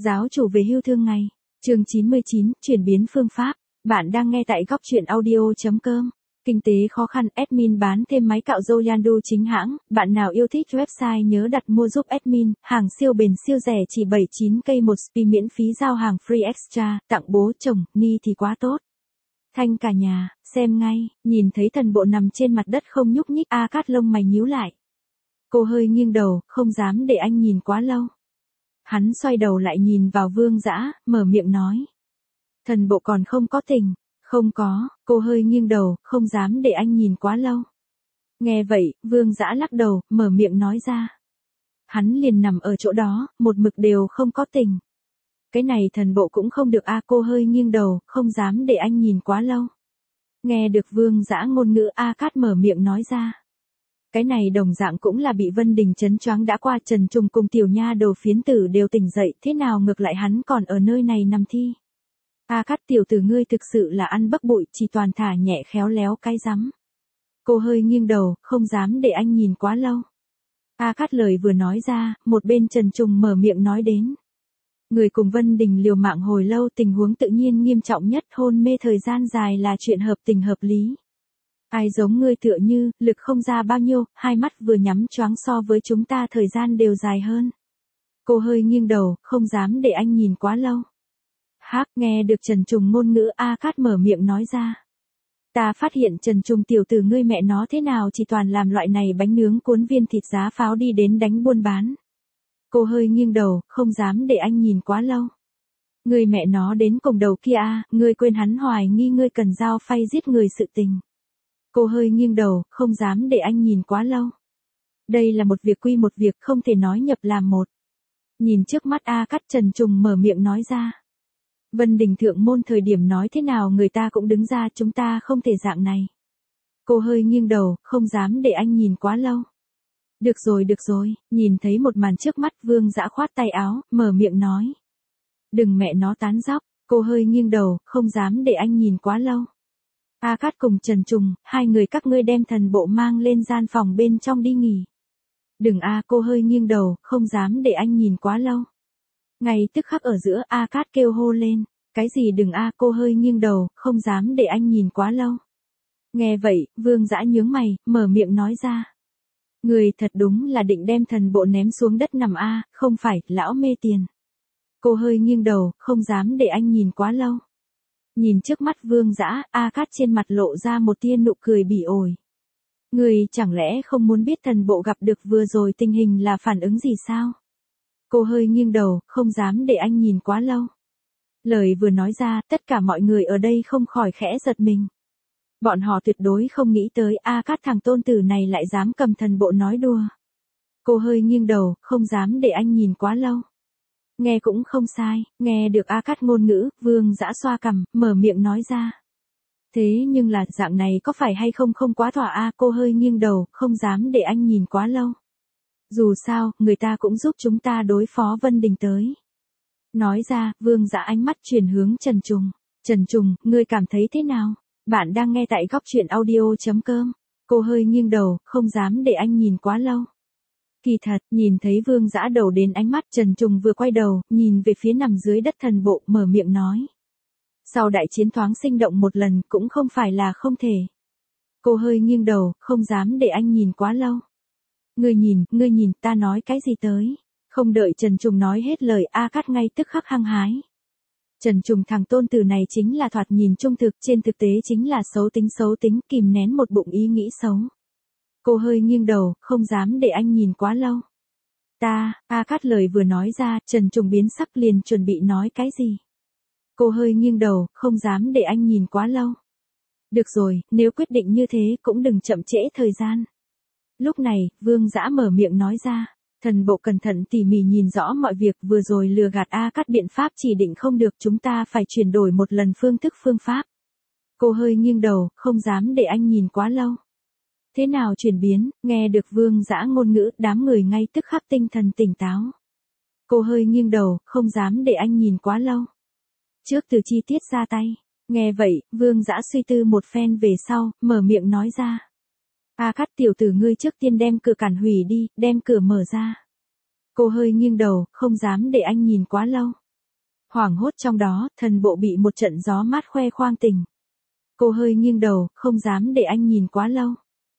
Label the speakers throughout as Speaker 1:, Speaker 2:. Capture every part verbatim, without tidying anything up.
Speaker 1: Giáo chủ về hưu thương ngày. Chương chín mươi chín, chuyển biến phương pháp. Bạn đang nghe tại góc truyện audio chấm com. Kinh tế khó khăn, admin bán thêm máy cạo râu Yandu chính hãng. Bạn nào yêu thích website nhớ đặt mua giúp admin. Hàng siêu bền siêu rẻ chỉ bảy mươi chín k một spi, miễn phí giao hàng free extra. Tặng bố chồng, ni thì quá tốt. Thanh cả nhà, xem ngay. Nhìn thấy thần bộ nằm trên mặt đất không nhúc nhích, A Cát lông mày nhíu lại. Cô hơi nghiêng đầu, không dám để anh nhìn quá lâu. Hắn xoay đầu lại nhìn vào Vương Dã, mở miệng nói. Thần bộ còn không có tình. Không có. Cô hơi nghiêng đầu, không dám để anh nhìn quá lâu. Nghe vậy, Vương Dã lắc đầu, mở miệng nói ra. Hắn liền nằm ở chỗ đó, một mực đều không có tình. Cái này thần bộ cũng không được a à, cô hơi nghiêng đầu, không dám để anh nhìn quá lâu. Nghe được Vương Dã ngôn ngữ, A Cát mở miệng nói ra. Cái này đồng dạng cũng là bị Vân Đình chấn choáng đã qua. Trần Trùng cùng tiểu nha đầu phiến tử đều tỉnh dậy, thế nào ngược lại hắn còn ở nơi này nằm thi. A Cát tiểu tử ngươi thực sự là ăn bấc bụi, chỉ toàn thả nhẹ khéo léo cái rắm. Cô hơi nghiêng đầu, không dám để anh nhìn quá lâu. A Cát lời vừa nói ra, một bên Trần Trùng mở miệng nói đến. Người cùng Vân Đình liều mạng hồi lâu, tình huống tự nhiên nghiêm trọng nhất, hôn mê thời gian dài là chuyện hợp tình hợp lý. Ai giống ngươi tựa như, lực không ra bao nhiêu, hai mắt vừa nhắm choáng so với chúng ta thời gian đều dài hơn. Cô hơi nghiêng đầu, không dám để anh nhìn quá lâu. Hác, nghe được Trần Trùng ngôn ngữ, A Cát mở miệng nói ra. Ta phát hiện Trần Trùng tiểu tử ngươi mẹ nó thế nào chỉ toàn làm loại này bánh nướng cuốn viên thịt giá pháo đi đến đánh buôn bán. Cô hơi nghiêng đầu, không dám để anh nhìn quá lâu. Ngươi mẹ nó đến cùng đầu kia a, ngươi quên hắn hoài nghi ngươi cần dao phay giết người sự tình. Cô hơi nghiêng đầu, không dám để anh nhìn quá lâu. Đây là một việc quy một việc, không thể nói nhập làm một. Nhìn trước mắt A Cát, Trần Trùng mở miệng nói ra. Vân Đình thượng môn thời điểm nói thế nào người ta cũng đứng ra, chúng ta không thể dạng này. Cô hơi nghiêng đầu, không dám để anh nhìn quá lâu. Được rồi được rồi, nhìn thấy một màn trước mắt, Vương Dã khoát tay áo, mở miệng nói. Đừng mẹ nó tán dóc. Cô hơi nghiêng đầu, không dám để anh nhìn quá lâu. A Cát cùng Trần Trùng, hai người các ngươi đem thần bộ mang lên gian phòng bên trong đi nghỉ. Đừng a, cô hơi nghiêng đầu, không dám để anh nhìn quá lâu. Ngay tức khắc ở giữa, A Cát kêu hô lên. Cái gì đừng a, cô hơi nghiêng đầu, không dám để anh nhìn quá lâu. Nghe vậy, Vương Dã nhướng mày, mở miệng nói ra. Người thật đúng là định đem thần bộ ném xuống đất nằm a, không phải, lão mê tiền. Cô hơi nghiêng đầu, không dám để anh nhìn quá lâu. Nhìn trước mắt Vương Dã, A Cát trên mặt lộ ra một tia nụ cười bỉ ổi. Người chẳng lẽ không muốn biết thần bộ gặp được vừa rồi tình hình là phản ứng gì sao? Cô hơi nghiêng đầu, không dám để anh nhìn quá lâu. Lời vừa nói ra, tất cả mọi người ở đây không khỏi khẽ giật mình. Bọn họ tuyệt đối không nghĩ tới A Cát thằng tôn tử này lại dám cầm thần bộ nói đùa. Cô hơi nghiêng đầu, không dám để anh nhìn quá lâu. Nghe cũng không sai, nghe được A Cát ngôn ngữ, Vương Dã xoa cằm, mở miệng nói ra. Thế nhưng là dạng này có phải hay không không quá thỏa a, cô hơi nghiêng đầu, không dám để anh nhìn quá lâu. Dù sao, người ta cũng giúp chúng ta đối phó Vân Đình tới. Nói ra, Vương Dã ánh mắt chuyển hướng Trần Trùng. Trần Trùng, ngươi cảm thấy thế nào? Bạn đang nghe tại góc truyện audio chấm com. Cô hơi nghiêng đầu, không dám để anh nhìn quá lâu. Kỳ thật, nhìn thấy Vương Dã đầu đến ánh mắt, Trần Trùng vừa quay đầu, nhìn về phía nằm dưới đất thần bộ, mở miệng nói. Sau đại chiến thoáng sinh động một lần, cũng không phải là không thể. Cô hơi nghiêng đầu, không dám để anh nhìn quá lâu. Ngươi nhìn, ngươi nhìn, ta nói cái gì tới? Không đợi Trần Trùng nói hết lời, A Cát ngay tức khắc hăng hái. Trần Trùng thằng tôn tử này chính là thoạt nhìn trung thực, trên thực tế chính là xấu tính xấu tính, kìm nén một bụng ý nghĩ xấu. Cô hơi nghiêng đầu, không dám để anh nhìn quá lâu. Ta, A Cát lời vừa nói ra, Trần Trùng biến sắc liền chuẩn bị nói cái gì. Cô hơi nghiêng đầu, không dám để anh nhìn quá lâu. Được rồi, nếu quyết định như thế cũng đừng chậm trễ thời gian. Lúc này, Vương Dã mở miệng nói ra. Thần bộ cẩn thận tỉ mỉ nhìn rõ mọi việc, vừa rồi lừa gạt A Cát biện pháp chỉ định không được, chúng ta phải chuyển đổi một lần phương thức phương pháp. Cô hơi nghiêng đầu, không dám để anh nhìn quá lâu. Thế nào chuyển biến, nghe được Vương Dã ngôn ngữ, đám người ngay tức khắc tinh thần tỉnh táo. Cô hơi nghiêng đầu, không dám để anh nhìn quá lâu. Trước từ chi tiết ra tay, nghe vậy, Vương Dã suy tư một phen về sau, mở miệng nói ra. A Cát tiểu tử ngươi trước tiên đem cửa cản hủy đi, đem cửa mở ra. Cô hơi nghiêng đầu, không dám để anh nhìn quá lâu. Hoảng hốt trong đó, thần bộ bị một trận gió mát khoe khoang tình. Cô hơi nghiêng đầu, không dám để anh nhìn quá lâu.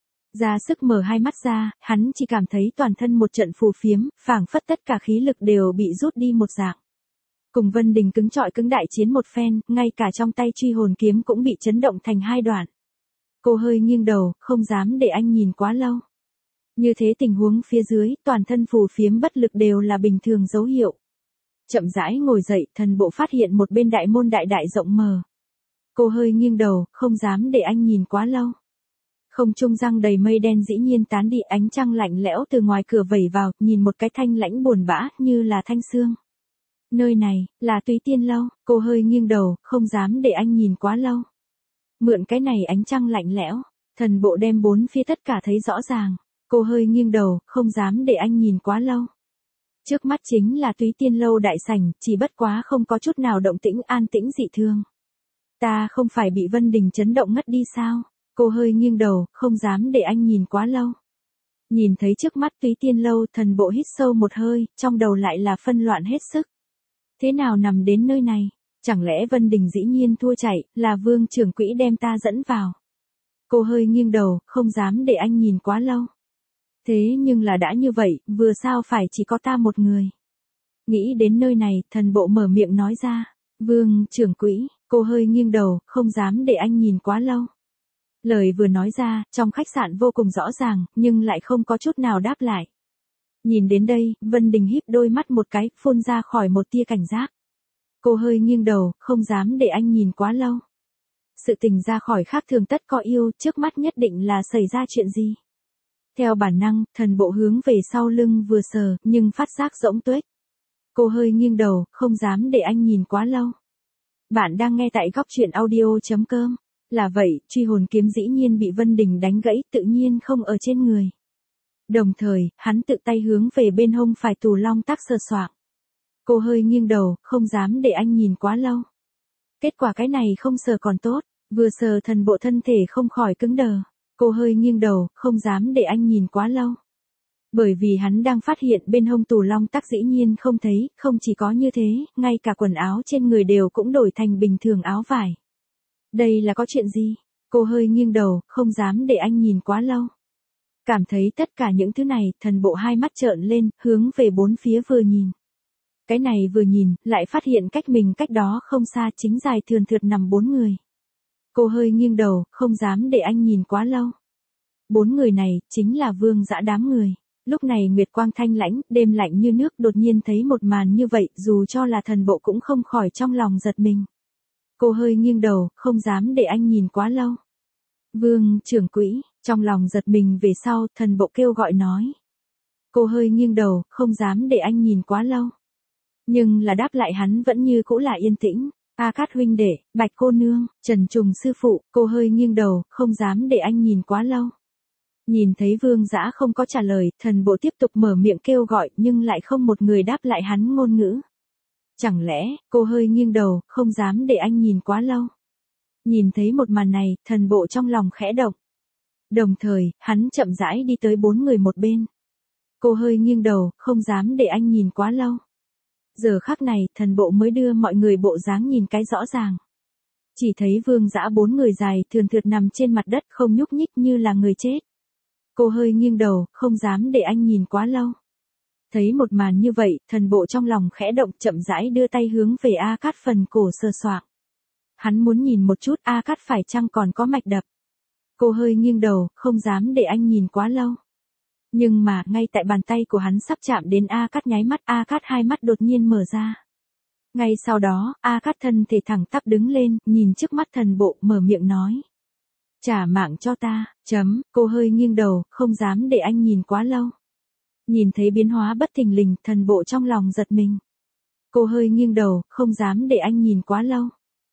Speaker 1: Ra sức mở hai mắt ra, hắn chỉ cảm thấy toàn thân một trận phù phiếm, phảng phất tất cả khí lực đều bị rút đi một dạng. Cùng Vân Đình cứng trọi cứng đại chiến một phen, ngay cả trong tay truy hồn kiếm cũng bị chấn động thành hai đoạn. Cô hơi nghiêng đầu, không dám để anh nhìn quá lâu. Như thế tình huống phía dưới, toàn thân phù phiếm bất lực đều là bình thường dấu hiệu. Chậm rãi ngồi dậy, thần bộ phát hiện một bên đại môn đại đại rộng mờ. Cô hơi nghiêng đầu, không dám để anh nhìn quá lâu. Không trung răng đầy mây đen dĩ nhiên tán đi, ánh trăng lạnh lẽo từ ngoài cửa vẩy vào, nhìn một cái thanh lãnh buồn bã, như là thanh xương. Nơi này, là Túy Tiên Lâu, cô hơi nghiêng đầu, không dám để anh nhìn quá lâu. Mượn cái này ánh trăng lạnh lẽo, thần bộ đem bốn phía tất cả thấy rõ ràng. Cô hơi nghiêng đầu, không dám để anh nhìn quá lâu. Trước mắt chính là Túy Tiên Lâu đại sảnh, chỉ bất quá không có chút nào động tĩnh, an tĩnh dị thường. Ta không phải bị Vân Đình chấn động ngất đi sao? Cô hơi nghiêng đầu, không dám để anh nhìn quá lâu. Nhìn thấy trước mắt Túy Tiên Lâu, thần bộ hít sâu một hơi, trong đầu lại là phân loạn hết sức. Thế nào nằm đến nơi này? Chẳng lẽ Vân Đình dĩ nhiên thua chạy, là Vương trưởng quỹ đem ta dẫn vào? Cô hơi nghiêng đầu, không dám để anh nhìn quá lâu. Thế nhưng là đã như vậy, vừa sao phải chỉ có ta một người. Nghĩ đến nơi này, thần bộ mở miệng nói ra. Vương trưởng quỹ, cô hơi nghiêng đầu, không dám để anh nhìn quá lâu. Lời vừa nói ra, trong khách sạn vô cùng rõ ràng, nhưng lại không có chút nào đáp lại. Nhìn đến đây, Vân Đình híp đôi mắt một cái, phun ra khỏi một tia cảnh giác. Cô hơi nghiêng đầu, không dám để anh nhìn quá lâu. Sự tình ra khỏi khác thường tất có yêu, trước mắt nhất định là xảy ra chuyện gì. Theo bản năng, thần bộ hướng về sau lưng vừa sờ, nhưng phát giác rỗng tuếch. Cô hơi nghiêng đầu, không dám để anh nhìn quá lâu. Bạn đang nghe tại góc truyện audio chấm com. Là vậy, truy hồn kiếm dĩ nhiên bị Vân Đình đánh gãy, tự nhiên không ở trên người. Đồng thời, hắn tự tay hướng về bên hông phải tù long tác sờ soạng. Cô hơi nghiêng đầu, không dám để anh nhìn quá lâu. Kết quả cái này không sờ còn tốt, vừa sờ thần bộ thân thể không khỏi cứng đờ. Cô hơi nghiêng đầu, không dám để anh nhìn quá lâu. Bởi vì hắn đang phát hiện bên hông tù long tắc dĩ nhiên không thấy, không chỉ có như thế, ngay cả quần áo trên người đều cũng đổi thành bình thường áo vải. Đây là có chuyện gì? Cô hơi nghiêng đầu, không dám để anh nhìn quá lâu. Cảm thấy tất cả những thứ này, thần bộ hai mắt trợn lên, hướng về bốn phía vừa nhìn. Cái này vừa nhìn, lại phát hiện cách mình cách đó không xa chính dài thườn thượt nằm bốn người. Cô hơi nghiêng đầu, không dám để anh nhìn quá lâu. Bốn người này, chính là Vương Dã đám người. Lúc này nguyệt quang thanh lãnh, đêm lạnh như nước, đột nhiên thấy một màn như vậy, dù cho là thần bộ cũng không khỏi trong lòng giật mình. Cô hơi nghiêng đầu, không dám để anh nhìn quá lâu. Vương trưởng quỹ, trong lòng giật mình về sau, thần bộ kêu gọi nói. Cô hơi nghiêng đầu, không dám để anh nhìn quá lâu. Nhưng là đáp lại hắn vẫn như cũ là yên tĩnh. A Cát huynh đệ, Bạch cô nương, Trần Trùng sư phụ, cô hơi nghiêng đầu, không dám để anh nhìn quá lâu. Nhìn thấy Vương Dã không có trả lời, thần bộ tiếp tục mở miệng kêu gọi, nhưng lại không một người đáp lại hắn ngôn ngữ. Chẳng lẽ, cô hơi nghiêng đầu, không dám để anh nhìn quá lâu. Nhìn thấy một màn này, thần bộ trong lòng khẽ động. Đồng thời, hắn chậm rãi đi tới bốn người một bên. Cô hơi nghiêng đầu, không dám để anh nhìn quá lâu. Giờ khắc này, thần bộ mới đưa mọi người bộ dáng nhìn cái rõ ràng. Chỉ thấy Vương Dã bốn người dài thườn thượt nằm trên mặt đất không nhúc nhích như là người chết. Cô hơi nghiêng đầu, không dám để anh nhìn quá lâu. Thấy một màn như vậy, thần bộ trong lòng khẽ động, chậm rãi đưa tay hướng về A Cát phần cổ sờ soạng. Hắn muốn nhìn một chút A Cát phải chăng còn có mạch đập. Cô hơi nghiêng đầu, không dám để anh nhìn quá lâu. Nhưng mà, ngay tại bàn tay của hắn sắp chạm đến A Cát nháy mắt, A Cát hai mắt đột nhiên mở ra. Ngay sau đó, A Cát thân thể thẳng tắp đứng lên, nhìn trước mắt thần bộ, mở miệng nói. Trả mạng cho ta, chấm, cô hơi nghiêng đầu, không dám để anh nhìn quá lâu. Nhìn thấy biến hóa bất thình lình, thần bộ trong lòng giật mình. Cô hơi nghiêng đầu, không dám để anh nhìn quá lâu.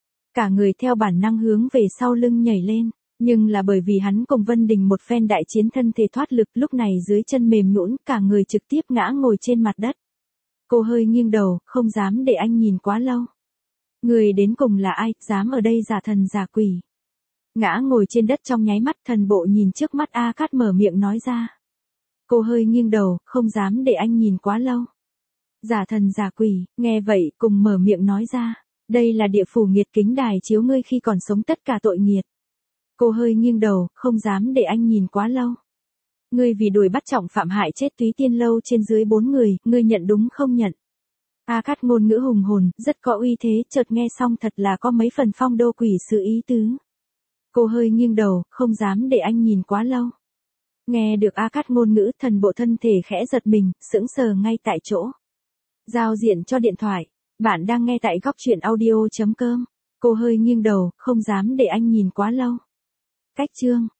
Speaker 1: Cả người theo bản năng hướng về sau lưng nhảy lên, nhưng là bởi vì hắn cùng Vân Đình một phen đại chiến thân thể thoát lực, lúc này dưới chân mềm nhũn, cả người trực tiếp ngã ngồi trên mặt đất. Cô hơi nghiêng đầu, không dám để anh nhìn quá lâu. Người đến cùng là ai, dám ở đây giả thần giả quỷ. Ngã ngồi trên đất trong nháy mắt, thần bộ nhìn trước mắt A Cát mở miệng nói ra. Cô hơi nghiêng đầu, không dám để anh nhìn quá lâu. Giả thần giả quỷ, nghe vậy cùng mở miệng nói ra. Đây là địa phủ nghiệt kính đài chiếu ngươi khi còn sống tất cả tội nghiệt. Cô hơi nghiêng đầu, không dám để anh nhìn quá lâu. Ngươi vì đuổi bắt trọng phạm hại chết Túy Tiên lâu trên dưới bốn người, ngươi nhận đúng không nhận? A Cát ngôn ngữ hùng hồn, rất có uy thế, chợt nghe xong thật là có mấy phần phong đô quỷ sự ý tứ. Cô hơi nghiêng đầu, không dám để anh nhìn quá lâu. Nghe được A Cát ngôn ngữ, thần bộ thân thể khẽ giật mình, sững sờ ngay tại chỗ. Giao diện cho điện thoại. Bạn đang nghe tại góc truyện audio chấm com. Cô hơi nghiêng đầu, không dám để anh nhìn quá lâu. Cách chương.